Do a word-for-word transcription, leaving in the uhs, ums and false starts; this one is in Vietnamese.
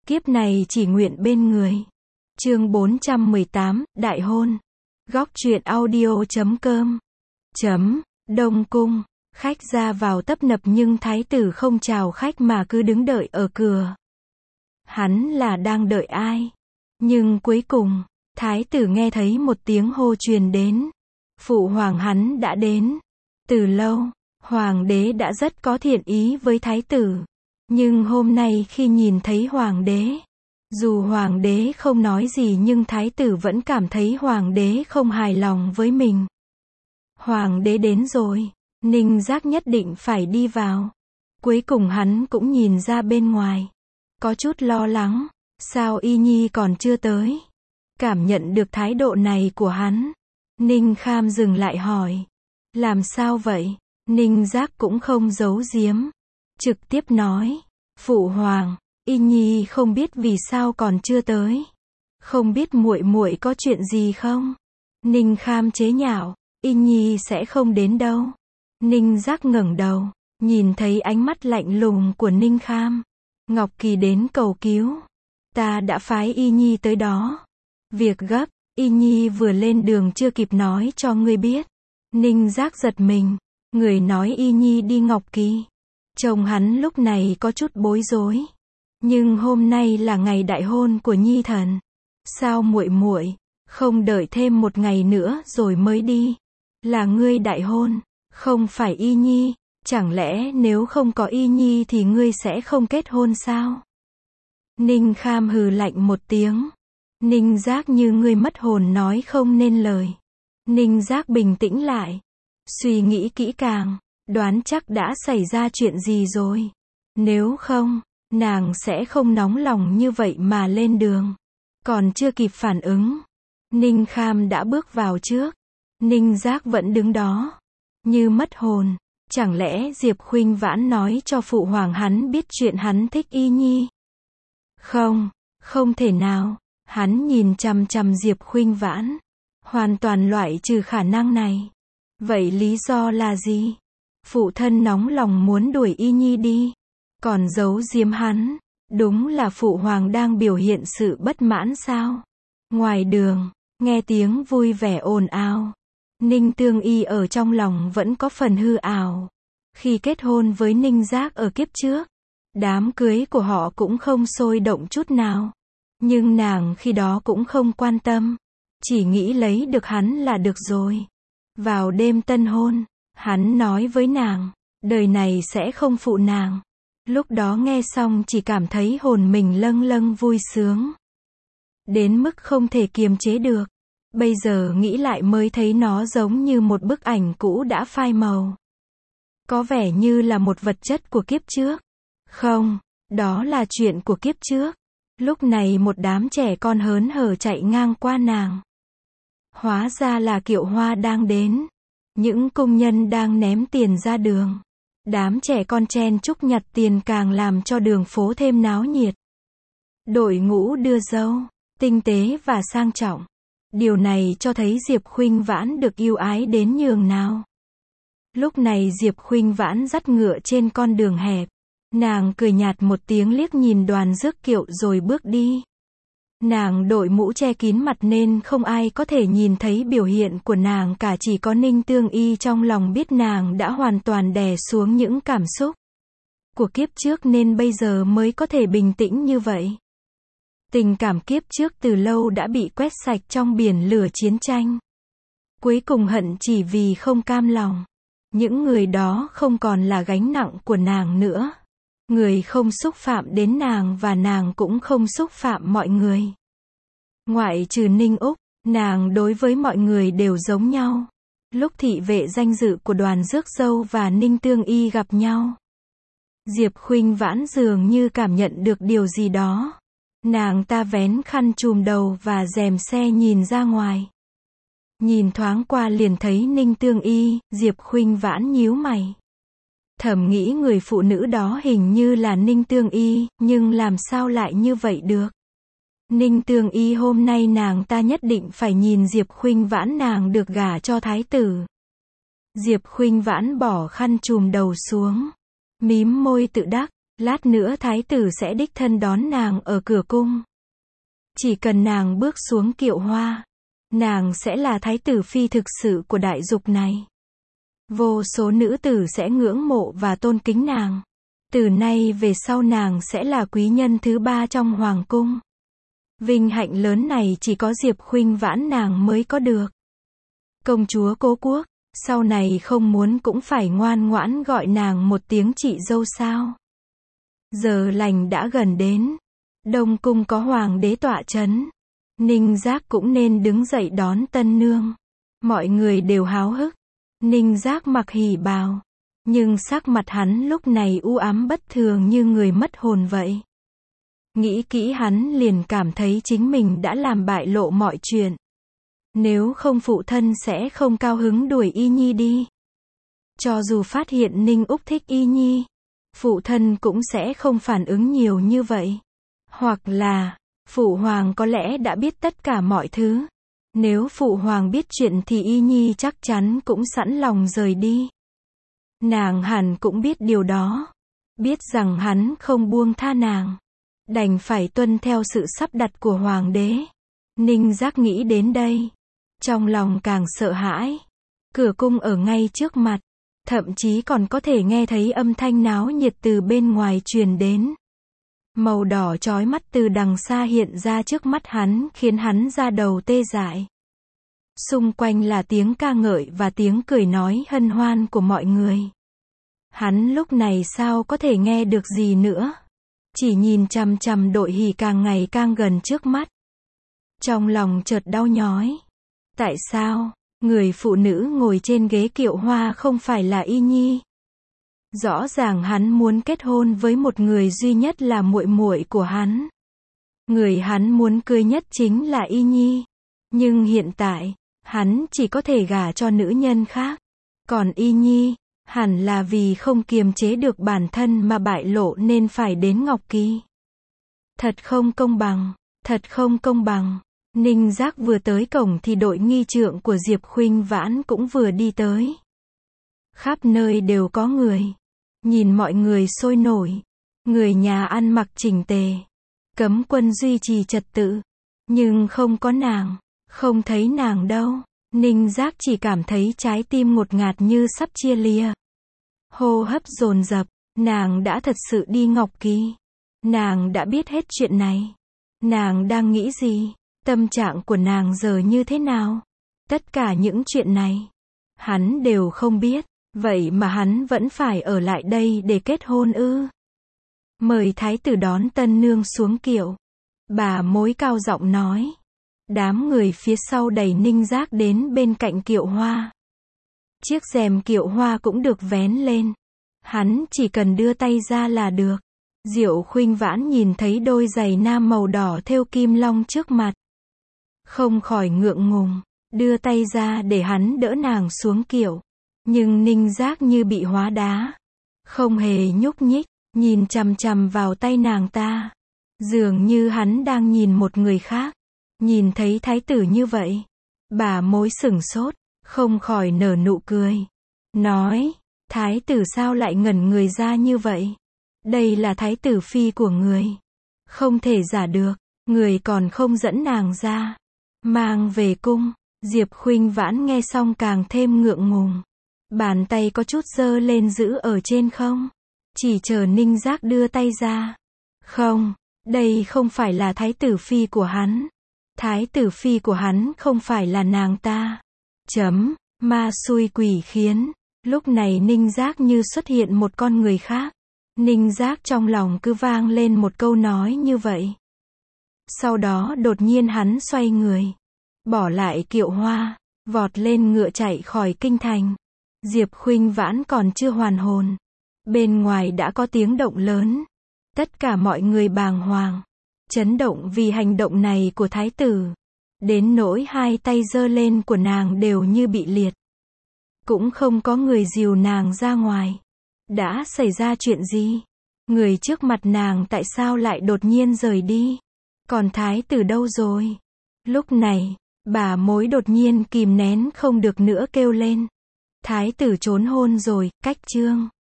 Kiếp này chỉ nguyện bên người. Chương bốn trăm mười tám, Đại hôn. Góc truyện audio chấm com. Chấm, Đông Cung. Khách ra vào tấp nập nhưng thái tử không chào khách mà cứ đứng đợi ở cửa. Hắn là đang đợi ai? Nhưng cuối cùng, thái tử nghe thấy một tiếng hô truyền đến. Phụ hoàng hắn đã đến. Từ lâu, hoàng đế đã rất có thiện ý với thái tử. Nhưng hôm nay khi nhìn thấy hoàng đế, dù hoàng đế không nói gì nhưng thái tử vẫn cảm thấy hoàng đế không hài lòng với mình. Hoàng đế đến rồi, Ninh Giác nhất định phải đi vào. Cuối cùng hắn cũng nhìn ra bên ngoài. Có chút lo lắng, sao Y Nhi còn chưa tới? Cảm nhận được thái độ này của hắn, Ninh Kham dừng lại hỏi. Làm sao vậy? Ninh Giác cũng không giấu giếm. Trực tiếp nói. Phụ hoàng, Y Nhi không biết vì sao còn chưa tới. Không biết muội muội có chuyện gì không? Ninh Kham chế nhạo. Y Nhi sẽ không đến đâu. Ninh Giác ngẩng đầu, nhìn thấy ánh mắt lạnh lùng của Ninh Kham. Ngọc Kỳ đến cầu cứu. Ta đã phái Y Nhi tới đó. Việc gấp, Y Nhi vừa lên đường chưa kịp nói cho ngươi biết. Ninh Giác giật mình. Người nói Y Nhi đi Ngọc Kỳ. Chồng hắn lúc này có chút bối rối. Nhưng hôm nay là ngày đại hôn của Nhi thần. Sao muội muội không đợi thêm một ngày nữa rồi mới đi? Là ngươi đại hôn, không phải Y Nhi. Chẳng lẽ nếu không có Y Nhi thì ngươi sẽ không kết hôn sao? Ninh Kham hừ lạnh một tiếng. Ninh Giác như ngươi mất hồn nói không nên lời. Ninh Giác bình tĩnh lại. Suy nghĩ kỹ càng. Đoán chắc đã xảy ra chuyện gì rồi. Nếu không, nàng sẽ không nóng lòng như vậy mà lên đường. Còn chưa kịp phản ứng, Ninh Kham đã bước vào trước. Ninh Giác vẫn đứng đó, như mất hồn. Chẳng lẽ Diệp Khuynh Vãn nói cho phụ hoàng hắn biết chuyện hắn thích Y Nhi? Không, không thể nào. Hắn nhìn chằm chằm Diệp Khuynh Vãn. Hoàn toàn loại trừ khả năng này. Vậy lý do là gì? Phụ thân nóng lòng muốn đuổi Y Nhi đi. Còn giấu giếm hắn. Đúng là phụ hoàng đang biểu hiện sự bất mãn sao? Ngoài đường, nghe tiếng vui vẻ ồn ào. Ninh Tương Y ở trong lòng vẫn có phần hư ảo. Khi kết hôn với Ninh Giác ở kiếp trước, đám cưới của họ cũng không sôi động chút nào. Nhưng nàng khi đó cũng không quan tâm. Chỉ nghĩ lấy được hắn là được rồi. Vào đêm tân hôn, hắn nói với nàng, đời này sẽ không phụ nàng. Lúc đó nghe xong chỉ cảm thấy hồn mình lâng lâng vui sướng. Đến mức không thể kiềm chế được. Bây giờ nghĩ lại mới thấy nó giống như một bức ảnh cũ đã phai màu. Có vẻ như là một vật chất của kiếp trước. Không, đó là chuyện của kiếp trước. Lúc này một đám trẻ con hớn hở chạy ngang qua nàng. Hóa ra là Kiệu Hoa đang đến. Những công nhân đang ném tiền ra đường. Đám trẻ con chen chúc nhặt tiền càng làm cho đường phố thêm náo nhiệt. Đội ngũ đưa dâu, tinh tế và sang trọng. Điều này cho thấy Diệp Khuynh Vãn được yêu ái đến nhường nào. Lúc này Diệp Khuynh Vãn dắt ngựa trên con đường hẹp. Nàng cười nhạt một tiếng liếc nhìn đoàn rước kiệu rồi bước đi. Nàng đội mũ che kín mặt nên không ai có thể nhìn thấy biểu hiện của nàng cả, chỉ có Ninh Tương Y trong lòng biết nàng đã hoàn toàn đè xuống những cảm xúc của kiếp trước nên bây giờ mới có thể bình tĩnh như vậy. Tình cảm kiếp trước từ lâu đã bị quét sạch trong biển lửa chiến tranh. Cuối cùng hận chỉ vì không cam lòng. Những người đó không còn là gánh nặng của nàng nữa. Người không xúc phạm đến nàng và nàng cũng không xúc phạm mọi người. Ngoại trừ Ninh Úc, nàng đối với mọi người đều giống nhau. Lúc thị vệ danh dự của đoàn rước dâu và Ninh Tương Y gặp nhau, Diệp Khuynh Vãn dường như cảm nhận được điều gì đó. Nàng ta vén khăn trùm đầu và rèm xe nhìn ra ngoài. Nhìn thoáng qua liền thấy Ninh Tương Y, Diệp Khuynh Vãn nhíu mày. Thầm nghĩ người phụ nữ đó hình như là Ninh Tương Y, nhưng làm sao lại như vậy được? Ninh Tương Y hôm nay nàng ta nhất định phải nhìn Diệp Khuynh Vãn nàng được gả cho thái tử. Diệp Khuynh Vãn bỏ khăn trùm đầu xuống. Mím môi tự đắc. Lát nữa thái tử sẽ đích thân đón nàng ở cửa cung. Chỉ cần nàng bước xuống kiệu hoa, nàng sẽ là thái tử phi thực sự của đại dục này. Vô số nữ tử sẽ ngưỡng mộ và tôn kính nàng. Từ nay về sau nàng sẽ là quý nhân thứ ba trong hoàng cung. Vinh hạnh lớn này chỉ có Diệp Khuynh Vãn nàng mới có được. Công chúa Cố Quốc, sau này không muốn cũng phải ngoan ngoãn gọi nàng một tiếng chị dâu sao. Giờ lành đã gần đến. Đông cung có hoàng đế tọa chấn. Ninh Giác cũng nên đứng dậy đón tân nương. Mọi người đều háo hức. Ninh Giác mặc hỉ bào. Nhưng sắc mặt hắn lúc này u ám bất thường như người mất hồn vậy. Nghĩ kỹ hắn liền cảm thấy chính mình đã làm bại lộ mọi chuyện. Nếu không phụ thân sẽ không cao hứng đuổi Y Nhi đi. Cho dù phát hiện Ninh Úc thích Y Nhi, phụ thân cũng sẽ không phản ứng nhiều như vậy. Hoặc là, phụ hoàng có lẽ đã biết tất cả mọi thứ. Nếu phụ hoàng biết chuyện thì Y Nhi chắc chắn cũng sẵn lòng rời đi. Nàng hẳn cũng biết điều đó. Biết rằng hắn không buông tha nàng. Đành phải tuân theo sự sắp đặt của hoàng đế. Ninh Giác nghĩ đến đây. Trong lòng càng sợ hãi. Cửa cung ở ngay trước mặt. Thậm chí còn có thể nghe thấy âm thanh náo nhiệt từ bên ngoài truyền đến. Màu đỏ chói mắt từ đằng xa hiện ra trước mắt hắn khiến hắn da đầu tê dại. Xung quanh là tiếng ca ngợi và tiếng cười nói hân hoan của mọi người. Hắn lúc này sao có thể nghe được gì nữa. Chỉ nhìn chằm chằm đội hỉ càng ngày càng gần trước mắt. Trong lòng chợt đau nhói. Tại sao, người phụ nữ ngồi trên ghế kiệu hoa không phải là Y Nhi? Rõ ràng hắn muốn kết hôn với một người duy nhất là muội muội của hắn. Người hắn muốn cưới nhất chính là Y Nhi. Nhưng hiện tại, hắn chỉ có thể gả cho nữ nhân khác. Còn Y Nhi, hẳn là vì không kiềm chế được bản thân mà bại lộ nên phải đến Ngọc Kỳ. Thật không công bằng, thật không công bằng. Ninh Giác vừa tới cổng thì đội nghi trượng của Diệp Khuynh Vãn cũng vừa đi tới. Khắp nơi đều có người. Nhìn mọi người sôi nổi. Người nhà ăn mặc chỉnh tề. Cấm quân duy trì trật tự. Nhưng không có nàng. Không thấy nàng đâu. Ninh Giác chỉ cảm thấy trái tim ngột ngạt như sắp chia lìa. Hô hấp dồn dập. Nàng đã thật sự đi Ngọc Kỳ. Nàng đã biết hết chuyện này. Nàng đang nghĩ gì? Tâm trạng của nàng giờ như thế nào? Tất cả những chuyện này, hắn đều không biết. Vậy mà hắn vẫn phải ở lại đây để kết hôn ư? Mời thái tử đón tân nương xuống kiệu. Bà mối cao giọng nói. Đám người phía sau đẩy Ninh Giác đến bên cạnh kiệu hoa. Chiếc rèm kiệu hoa cũng được vén lên. Hắn chỉ cần đưa tay ra là được. Diệu Khuynh Vãn nhìn thấy đôi giày nam màu đỏ thêu kim long trước mặt. Không khỏi ngượng ngùng, đưa tay ra để hắn đỡ nàng xuống kiệu. Nhưng Ninh Giác như bị hóa đá. Không hề nhúc nhích, nhìn chằm chằm vào tay nàng ta. Dường như hắn đang nhìn một người khác. Nhìn thấy thái tử như vậy. Bà mối sửng sốt, không khỏi nở nụ cười. Nói, thái tử sao lại ngẩn người ra như vậy? Đây là thái tử phi của người. Không thể giả được, người còn không dẫn nàng ra. Mang về cung. Diệp Khuynh Vãn nghe xong càng thêm ngượng ngùng. Bàn tay có chút giơ lên giữ ở trên không. Chỉ chờ Ninh Giác đưa tay ra. Không, đây không phải là thái tử phi của hắn. Thái tử phi của hắn không phải là nàng ta. Chấm, ma xui quỷ khiến. Lúc này Ninh Giác như xuất hiện một con người khác. Ninh Giác trong lòng cứ vang lên một câu nói như vậy. Sau đó đột nhiên hắn xoay người. Bỏ lại kiệu hoa. Vọt lên ngựa chạy khỏi kinh thành. Diệp Khuynh Vãn còn chưa hoàn hồn. Bên ngoài đã có tiếng động lớn. Tất cả mọi người bàng hoàng. Chấn động vì hành động này của thái tử. Đến nỗi hai tay giơ lên của nàng đều như bị liệt. Cũng không có người dìu nàng ra ngoài. Đã xảy ra chuyện gì? Người trước mặt nàng tại sao lại đột nhiên rời đi? Còn thái tử đâu rồi? Lúc này, bà mối đột nhiên kìm nén không được nữa kêu lên. Thái tử trốn hôn rồi, cách chương.